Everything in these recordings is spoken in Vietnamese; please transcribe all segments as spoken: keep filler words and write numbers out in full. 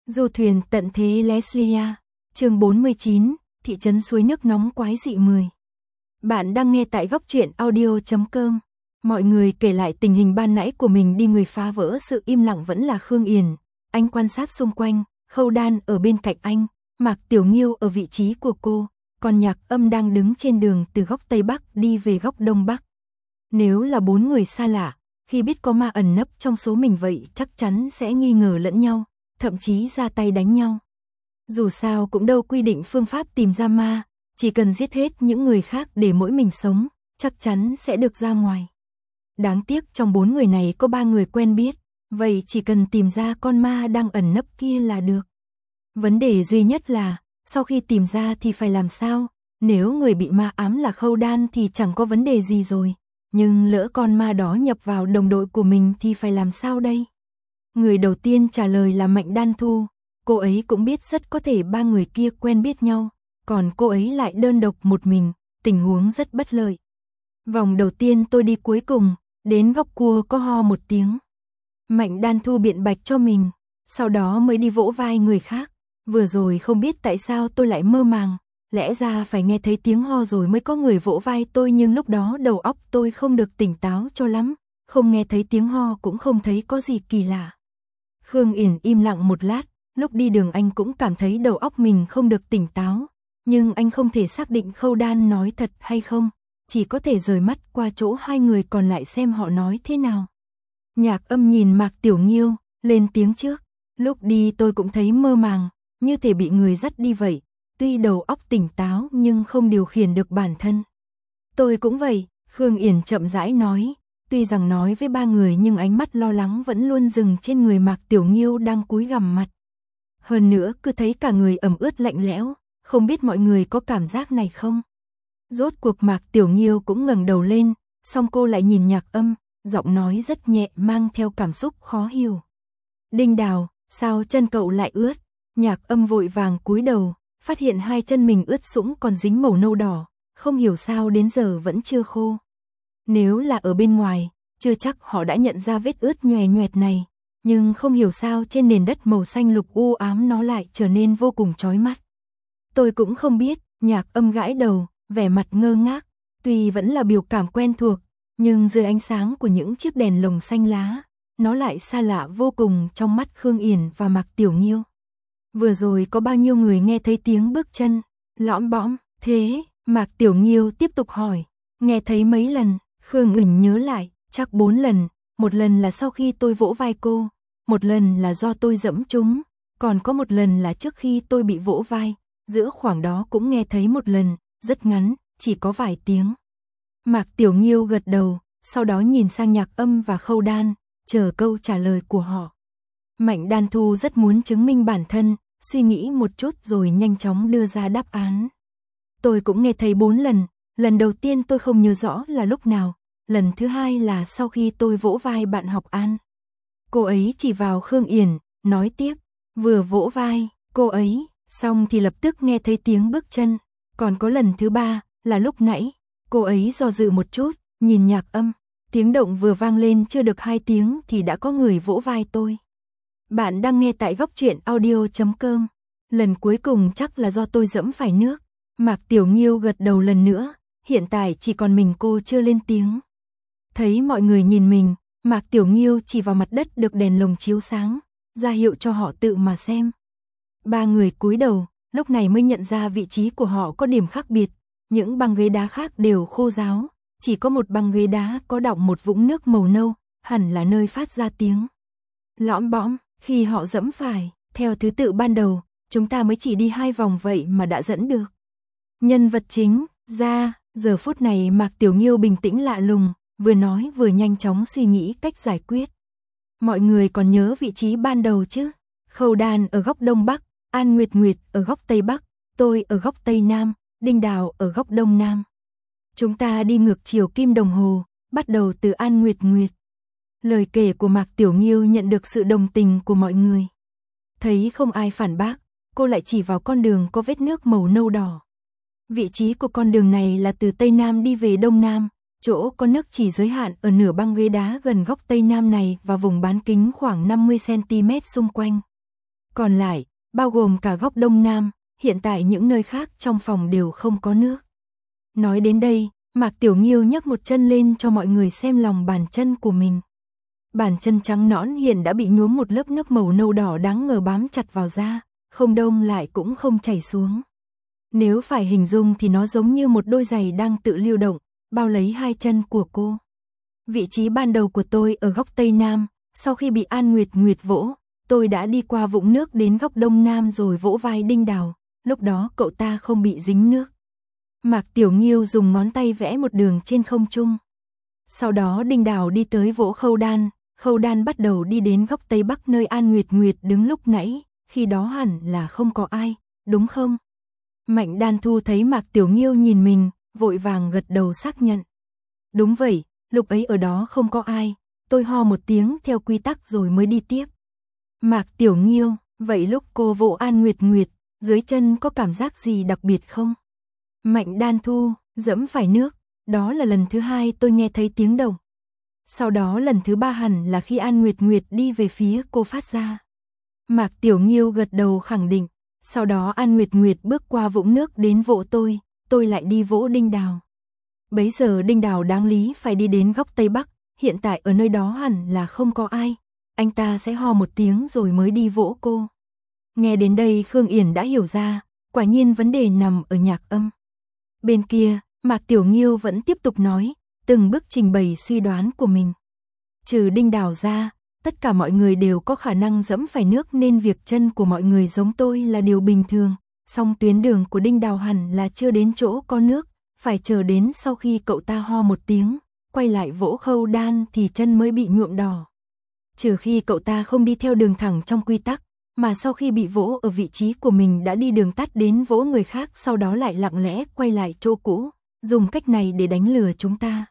Du thuyền tận thế Leslia, chương bốn mươi chín, thị trấn suối nước nóng quái dị mười. Bạn đang nghe tại góc truyện audio chấm com. Mọi người kể lại tình hình ban nãy của mình đi, người phá vỡ sự im lặng vẫn là Khương Yển. Anh quan sát xung quanh, Khâu Đan ở bên cạnh anh, Mạc Tiểu Nghiêu ở vị trí của cô, còn Nhạc Âm đang đứng trên đường từ góc Tây Bắc đi về góc Đông Bắc. Nếu là bốn người xa lạ, khi biết có ma ẩn nấp trong số mình vậy chắc chắn sẽ nghi ngờ lẫn nhau, thậm chí ra tay đánh nhau. Dù sao cũng đâu quy định phương pháp tìm ra ma, chỉ cần giết hết những người khác để mỗi mình sống, chắc chắn sẽ được ra ngoài. Đáng tiếc trong bốn người này có ba người quen biết, vậy chỉ cần tìm ra con ma đang ẩn nấp kia là được. Vấn đề duy nhất là, sau khi tìm ra thì phải làm sao? Nếu người bị ma ám là Khâu Đan thì chẳng có vấn đề gì rồi, nhưng lỡ con ma đó nhập vào đồng đội của mình thì phải làm sao đây? Người đầu tiên trả lời là Mạnh Đan Thu, cô ấy cũng biết rất có thể ba người kia quen biết nhau, còn cô ấy lại đơn độc một mình, tình huống rất bất lợi. Vòng đầu tiên tôi đi cuối cùng, đến góc cua có ho một tiếng. Mạnh Đan Thu biện bạch cho mình, sau đó mới đi vỗ vai người khác. Vừa rồi không biết tại sao tôi lại mơ màng, lẽ ra phải nghe thấy tiếng ho rồi mới có người vỗ vai tôi, nhưng lúc đó đầu óc tôi không được tỉnh táo cho lắm, không nghe thấy tiếng ho cũng không thấy có gì kỳ lạ. Khương Yển im lặng một lát, lúc đi đường anh cũng cảm thấy đầu óc mình không được tỉnh táo, nhưng anh không thể xác định Khâu Đan nói thật hay không, chỉ có thể rời mắt qua chỗ hai người còn lại xem họ nói thế nào. Nhạc Âm nhìn Mạc Tiểu Nghiêu, lên tiếng trước, lúc đi tôi cũng thấy mơ màng, như thể bị người dắt đi vậy, tuy đầu óc tỉnh táo nhưng không điều khiển được bản thân. Tôi cũng vậy, Khương Yển chậm rãi nói, tuy rằng nói với ba người nhưng ánh mắt lo lắng vẫn luôn dừng trên người Mạc Tiểu Nghiêu đang cúi gằm mặt. Hơn nữa cứ thấy cả người ẩm ướt lạnh lẽo, không biết mọi người có cảm giác này không? Rốt cuộc Mạc Tiểu Nghiêu cũng ngẩng đầu lên, song cô lại nhìn Nhạc Âm, giọng nói rất nhẹ mang theo cảm xúc khó hiểu. Đinh Đào, sao chân cậu lại ướt? Nhạc Âm vội vàng cúi đầu, phát hiện hai chân mình ướt sũng còn dính màu nâu đỏ, không hiểu sao đến giờ vẫn chưa khô. Nếu là ở bên ngoài, chưa chắc họ đã nhận ra vết ướt nhòe nhoẹt này, nhưng không hiểu sao trên nền đất màu xanh lục u ám nó lại trở nên vô cùng chói mắt. Tôi cũng không biết, Nhạc Âm gãi đầu, vẻ mặt ngơ ngác, tuy vẫn là biểu cảm quen thuộc, nhưng dưới ánh sáng của những chiếc đèn lồng xanh lá, nó lại xa lạ vô cùng trong mắt Khương Yển và Mạc Tiểu Nghiêu. Vừa rồi có bao nhiêu người nghe thấy tiếng bước chân, lõm bõm, thế, Mạc Tiểu Nghiêu tiếp tục hỏi, nghe thấy mấy lần, Khương Yển nhớ lại, chắc bốn lần, một lần là sau khi tôi vỗ vai cô, một lần là do tôi dẫm trúng, còn có một lần là trước khi tôi bị vỗ vai, giữa khoảng đó cũng nghe thấy một lần, rất ngắn, chỉ có vài tiếng. Mạc Tiểu Nghiêu gật đầu, sau đó nhìn sang Nhạc Âm và Khâu Đan, chờ câu trả lời của họ. Mạnh Đan Thu rất muốn chứng minh bản thân, suy nghĩ một chút rồi nhanh chóng đưa ra đáp án. Tôi cũng nghe thấy bốn lần, lần đầu tiên tôi không nhớ rõ là lúc nào, lần thứ hai là sau khi tôi vỗ vai bạn học An. Cô ấy chỉ vào Khương Yển, nói tiếp, vừa vỗ vai, cô ấy, xong thì lập tức nghe thấy tiếng bước chân, còn có lần thứ ba, là lúc nãy, cô ấy do dự một chút, nhìn Nhạc Âm, tiếng động vừa vang lên chưa được hai tiếng thì đã có người vỗ vai tôi. Bạn đang nghe tại góc truyện audio chấm com. Lần cuối cùng chắc là do tôi dẫm phải nước. Mạc Tiểu Nghiêu gật đầu lần nữa, hiện tại chỉ còn mình cô chưa lên tiếng. Thấy mọi người nhìn mình, Mạc Tiểu Nghiêu chỉ vào mặt đất được đèn lồng chiếu sáng, ra hiệu cho họ tự mà xem. Ba người cúi đầu, lúc này mới nhận ra vị trí của họ có điểm khác biệt, những băng ghế đá khác đều khô ráo, chỉ có một băng ghế đá có đọng một vũng nước màu nâu, hẳn là nơi phát ra tiếng. Lõm bõm. Khi họ dẫm phải, theo thứ tự ban đầu, chúng ta mới chỉ đi hai vòng vậy mà đã dẫn được nhân vật chính ra. Giờ phút này Mạc Tiểu Nghiêu bình tĩnh lạ lùng, vừa nói vừa nhanh chóng suy nghĩ cách giải quyết. Mọi người còn nhớ vị trí ban đầu chứ? Khâu Đan ở góc Đông Bắc, An Nguyệt Nguyệt ở góc Tây Bắc, tôi ở góc Tây Nam, Đinh Đào ở góc Đông Nam. Chúng ta đi ngược chiều kim đồng hồ, bắt đầu từ An Nguyệt Nguyệt. Lời kể của Mạc Tiểu Nghiêu nhận được sự đồng tình của mọi người. Thấy không ai phản bác, cô lại chỉ vào con đường có vết nước màu nâu đỏ. Vị trí của con đường này là từ Tây Nam đi về Đông Nam, chỗ có nước chỉ giới hạn ở nửa băng ghế đá gần góc Tây Nam này và vùng bán kính khoảng năm mươi xăng ti mét xung quanh. Còn lại, bao gồm cả góc Đông Nam, hiện tại những nơi khác trong phòng đều không có nước. Nói đến đây, Mạc Tiểu Nghiêu nhấc một chân lên cho mọi người xem lòng bàn chân của mình. Bàn chân trắng nõn hiện đã bị nhuốm một lớp nước màu nâu đỏ đáng ngờ bám chặt vào da, không đông lại cũng không chảy xuống. Nếu phải hình dung thì nó giống như một đôi giày đang tự lưu động, bao lấy hai chân của cô. Vị trí ban đầu của tôi ở góc Tây Nam, sau khi bị An Nguyệt Nguyệt vỗ, tôi đã đi qua vũng nước đến góc Đông Nam rồi vỗ vai Đinh Đào, lúc đó cậu ta không bị dính nước. Mạc Tiểu Nghiêu dùng ngón tay vẽ một đường trên không trung. Sau đó Đinh Đào đi tới vỗ Khâu Đan, Khâu Đan bắt đầu đi đến góc Tây Bắc nơi An Nguyệt Nguyệt đứng lúc nãy, khi đó hẳn là không có ai, đúng không? Mạnh Đan Thu thấy Mạc Tiểu Nghiêu nhìn mình, vội vàng gật đầu xác nhận. Đúng vậy, lúc ấy ở đó không có ai, tôi ho một tiếng theo quy tắc rồi mới đi tiếp. Mạc Tiểu Nghiêu, vậy lúc cô vỗ An Nguyệt Nguyệt, dưới chân có cảm giác gì đặc biệt không? Mạnh Đan Thu, dẫm phải nước, đó là lần thứ hai tôi nghe thấy tiếng động. Sau đó lần thứ ba hẳn là khi An Nguyệt Nguyệt đi về phía cô phát ra. Mạc Tiểu Nghiêu gật đầu khẳng định, sau đó An Nguyệt Nguyệt bước qua vũng nước đến vỗ tôi, tôi lại đi vỗ Đinh Đào. Bấy giờ Đinh Đào đáng lý phải đi đến góc Tây Bắc, hiện tại ở nơi đó hẳn là không có ai, anh ta sẽ ho một tiếng rồi mới đi vỗ cô. Nghe đến đây Khương Yển đã hiểu ra, quả nhiên vấn đề nằm ở nhạc âm. Bên kia, Mạc Tiểu Nghiêu vẫn tiếp tục nói, từng bước trình bày suy đoán của mình. Trừ Đinh Đào ra, tất cả mọi người đều có khả năng dẫm phải nước nên việc chân của mọi người giống tôi là điều bình thường, song tuyến đường của Đinh Đào hẳn là chưa đến chỗ có nước, phải chờ đến sau khi cậu ta ho một tiếng, quay lại vỗ Khâu Đan thì chân mới bị nhuộm đỏ. Trừ khi cậu ta không đi theo đường thẳng trong quy tắc, mà sau khi bị vỗ ở vị trí của mình đã đi đường tắt đến vỗ người khác sau đó lại lặng lẽ quay lại chỗ cũ, dùng cách này để đánh lừa chúng ta.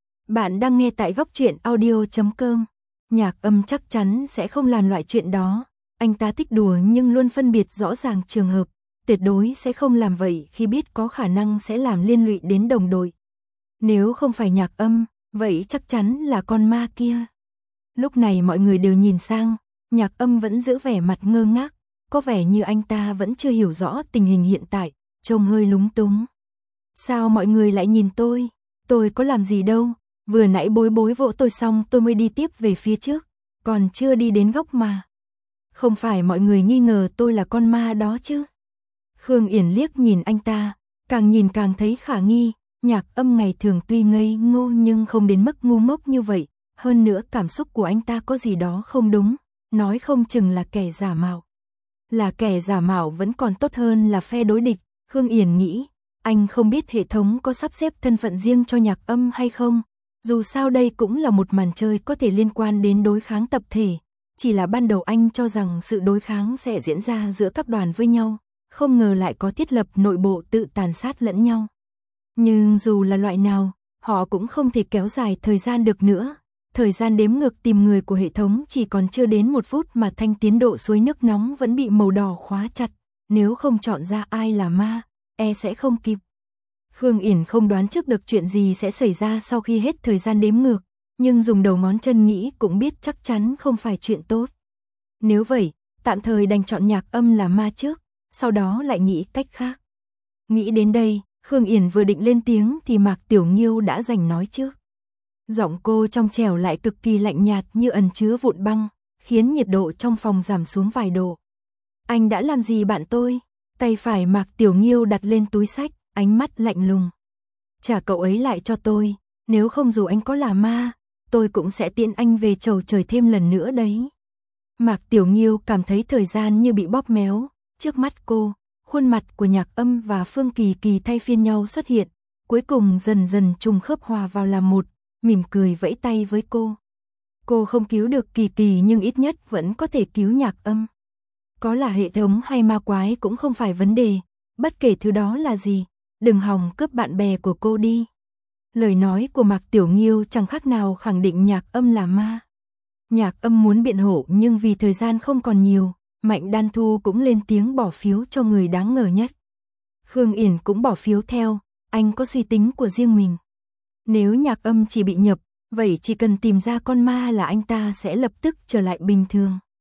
Bạn đang nghe tại góc truyện audio chấm com. Nhạc âm chắc chắn sẽ không làm loại chuyện đó, anh ta thích đùa nhưng luôn phân biệt rõ ràng trường hợp, tuyệt đối sẽ không làm vậy khi biết có khả năng sẽ làm liên lụy đến đồng đội. Nếu không phải nhạc âm, vậy chắc chắn là con ma kia. Lúc này mọi người đều nhìn sang, nhạc âm vẫn giữ vẻ mặt ngơ ngác, có vẻ như anh ta vẫn chưa hiểu rõ tình hình hiện tại, trông hơi lúng túng. Sao mọi người lại nhìn tôi? Tôi có làm gì đâu, vừa nãy bối bối vỗ tôi xong tôi mới đi tiếp về phía trước, còn chưa đi đến góc mà. Không phải mọi người nghi ngờ tôi là con ma đó chứ? Khương Yển liếc nhìn anh ta, càng nhìn càng thấy khả nghi, nhạc âm ngày thường tuy ngây ngô nhưng không đến mức ngu ngốc như vậy, hơn nữa cảm xúc của anh ta có gì đó không đúng, nói không chừng là kẻ giả mạo. Là kẻ giả mạo vẫn còn tốt hơn là phe đối địch, Khương Yển nghĩ, anh không biết hệ thống có sắp xếp thân phận riêng cho nhạc âm hay không, dù sao đây cũng là một màn chơi có thể liên quan đến đối kháng tập thể, chỉ là ban đầu anh cho rằng sự đối kháng sẽ diễn ra giữa các đoàn với nhau, không ngờ lại có thiết lập nội bộ tự tàn sát lẫn nhau. Nhưng dù là loại nào, họ cũng không thể kéo dài thời gian được nữa. Thời gian đếm ngược tìm người của hệ thống chỉ còn chưa đến một phút mà thanh tiến độ suối nước nóng vẫn bị màu đỏ khóa chặt. Nếu không chọn ra ai là ma, e sẽ không kịp. Khương Yển không đoán trước được chuyện gì sẽ xảy ra sau khi hết thời gian đếm ngược, nhưng dùng đầu ngón chân nghĩ cũng biết chắc chắn không phải chuyện tốt. Nếu vậy, tạm thời đành chọn nhạc âm là ma trước, sau đó lại nghĩ cách khác. Nghĩ đến đây, Khương Yển vừa định lên tiếng thì Mạc Tiểu Nghiêu đã giành nói trước. Giọng cô trong trẻo lại cực kỳ lạnh nhạt như ẩn chứa vụn băng, khiến nhiệt độ trong phòng giảm xuống vài độ. Anh đã làm gì bạn tôi? Tay phải Mạc Tiểu Nghiêu đặt lên túi xách, ánh mắt lạnh lùng. Trả cậu ấy lại cho tôi, nếu không dù anh có là ma, tôi cũng sẽ tiễn anh về chầu trời thêm lần nữa đấy. Mạc Tiểu Nghiêu cảm thấy thời gian như bị bóp méo, trước mắt cô, khuôn mặt của nhạc âm và Phương Kỳ Kỳ thay phiên nhau xuất hiện, cuối cùng dần dần trùng khớp hòa vào làm một, mỉm cười vẫy tay với cô. Cô không cứu được Kỳ Kỳ nhưng ít nhất vẫn có thể cứu nhạc âm. Có là hệ thống hay ma quái cũng không phải vấn đề, bất kể thứ đó là gì, đừng hòng cướp bạn bè của cô đi. Lời nói của Mạc Tiểu Nghiêu chẳng khác nào khẳng định nhạc âm là ma. Nhạc âm muốn biện hộ nhưng vì thời gian không còn nhiều, Mạnh Đan Thu cũng lên tiếng bỏ phiếu cho người đáng ngờ nhất. Khương Yển cũng bỏ phiếu theo, anh có suy tính của riêng mình. Nếu nhạc âm chỉ bị nhập, vậy chỉ cần tìm ra con ma là anh ta sẽ lập tức trở lại bình thường.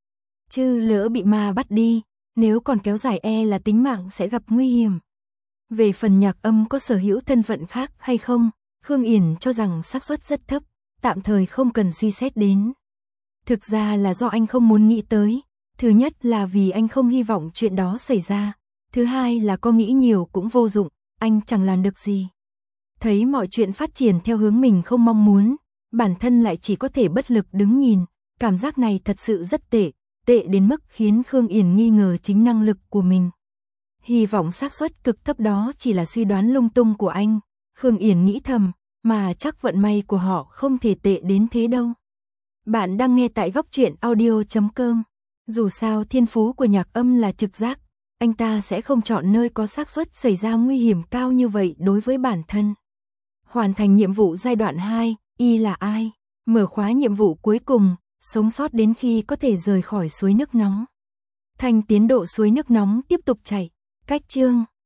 chứ lỡ bị ma bắt đi, nếu còn kéo dài e là tính mạng sẽ gặp nguy hiểm. Về phần Nhạc Âm có sở hữu thân phận khác hay không, Khương Yển cho rằng xác suất rất thấp, tạm thời không cần suy xét đến. Thực ra là do anh không muốn nghĩ tới, thứ nhất là vì anh không hy vọng chuyện đó xảy ra, thứ hai là có nghĩ nhiều cũng vô dụng, anh chẳng làm được gì. Thấy mọi chuyện phát triển theo hướng mình không mong muốn, bản thân lại chỉ có thể bất lực đứng nhìn, cảm giác này thật sự rất tệ, tệ đến mức khiến Khương Yển nghi ngờ chính năng lực của mình. Hy vọng xác suất cực thấp đó chỉ là suy đoán lung tung của anh, Khương Yển nghĩ thầm, mà chắc vận may của họ không thể tệ đến thế đâu. Bạn đang nghe tại góc truyện audio chấm com. Dù sao thiên phú của Nhạc Âm là trực giác, anh ta sẽ không chọn nơi có xác suất xảy ra nguy hiểm cao như vậy đối với bản thân. Hoàn thành nhiệm vụ giai đoạn hai, Y là ai? Mở khóa nhiệm vụ cuối cùng, sống sót đến khi có thể rời khỏi suối nước nóng. Thành tiến độ suối nước nóng tiếp tục chảy. Cách chương